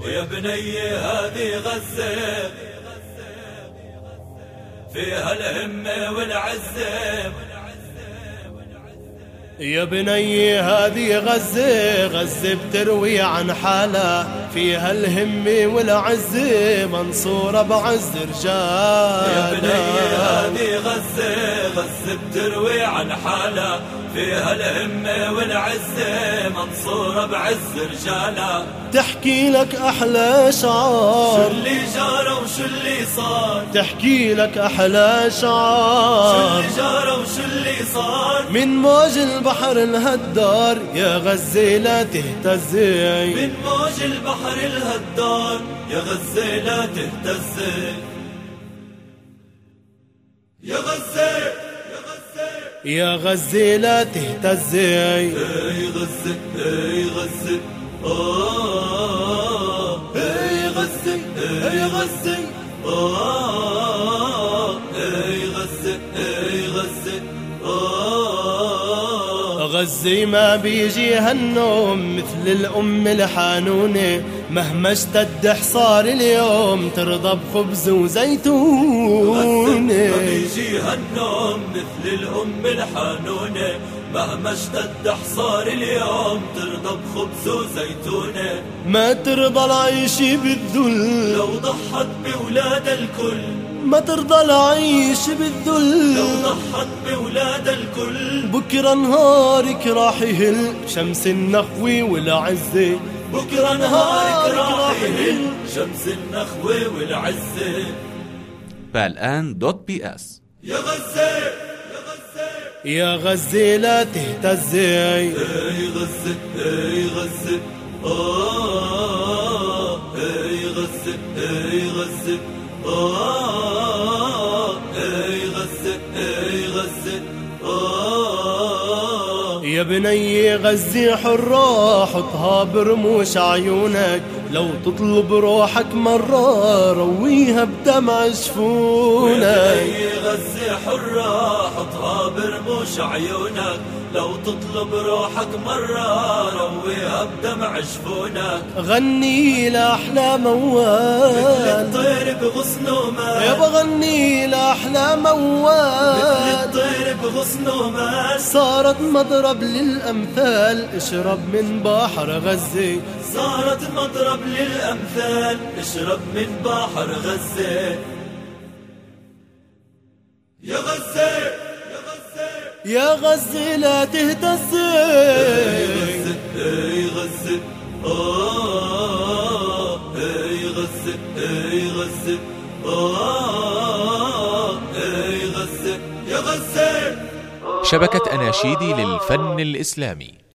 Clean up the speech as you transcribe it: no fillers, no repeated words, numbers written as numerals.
ويا بني هذه غزة فيها الهمة والعزة. يا بني هذه غزة، غزة بتروي عن حالها، فيها الهمة والعزة، منصورة بعز رجالها. يا بني هذه غزة، غزة بتروي عن حالها، فيها الهمة والعزة، منصورة بعز رجالها. تحكي لك أحلى شعار، شو اللي جرى وشو اللي صار، تحكي لك أحلى شعار، شو اللي جرى وشو اللي صار. من موج البحر الهدار يا غزة لا تهتزي، من موج البحر الهدار يا غزة لا تهتزي. يا غزة يا غزة لا تهتزي. اي غزة اي غزة اي غزة اي غزة اي غزة اي غزة غزة ما بيجيها النوم مثل الأم الحانونة، مهما اشتد حصار اليوم ترضى بخبز وزيتونة. ما بيجيها النوم مثل الأم الحانونة، مهما اشتد حصار اليوم ترضى بخبز وزيتونة. ما ترضى العيش بالذل لو ضحت بولاد الكل، ما ترضى العيش بالذل، لو ضحت بولاد الكل. بكرة نهارك راح يهل شمس النخوة والعزة، بكرة نهارك راح يهل شمس النخوة والعزة. بالآن .bs. يا غزة يا غزة لا تهتزي. اي غزة اي غزة اي غزة اي غزة اي غزة اي غزة يا بني غزة حرة حطها برموش عيونك، لو تطلب روحك مرة رويها بدمع جفونك. يا بني غزة حرة حطها برموش عيونك، لو تطلب روحك مرة رويها بدمع جفونك. غني لأحلى موال مثل الطير بغصن ومال، يا بغني لأحلى موال، مثل الطير بغصن ومال. صارت مضرب للأمثال اشرب من بحر غزة، صارت مضرب للأمثال اشرب من بحر غزة. يا غزة يا غزة لا تهتزي. اي غزة اي غزة اي غزة اي غزة اي غزة. يا غزة. شبكة أناشيد للفن الإسلامي.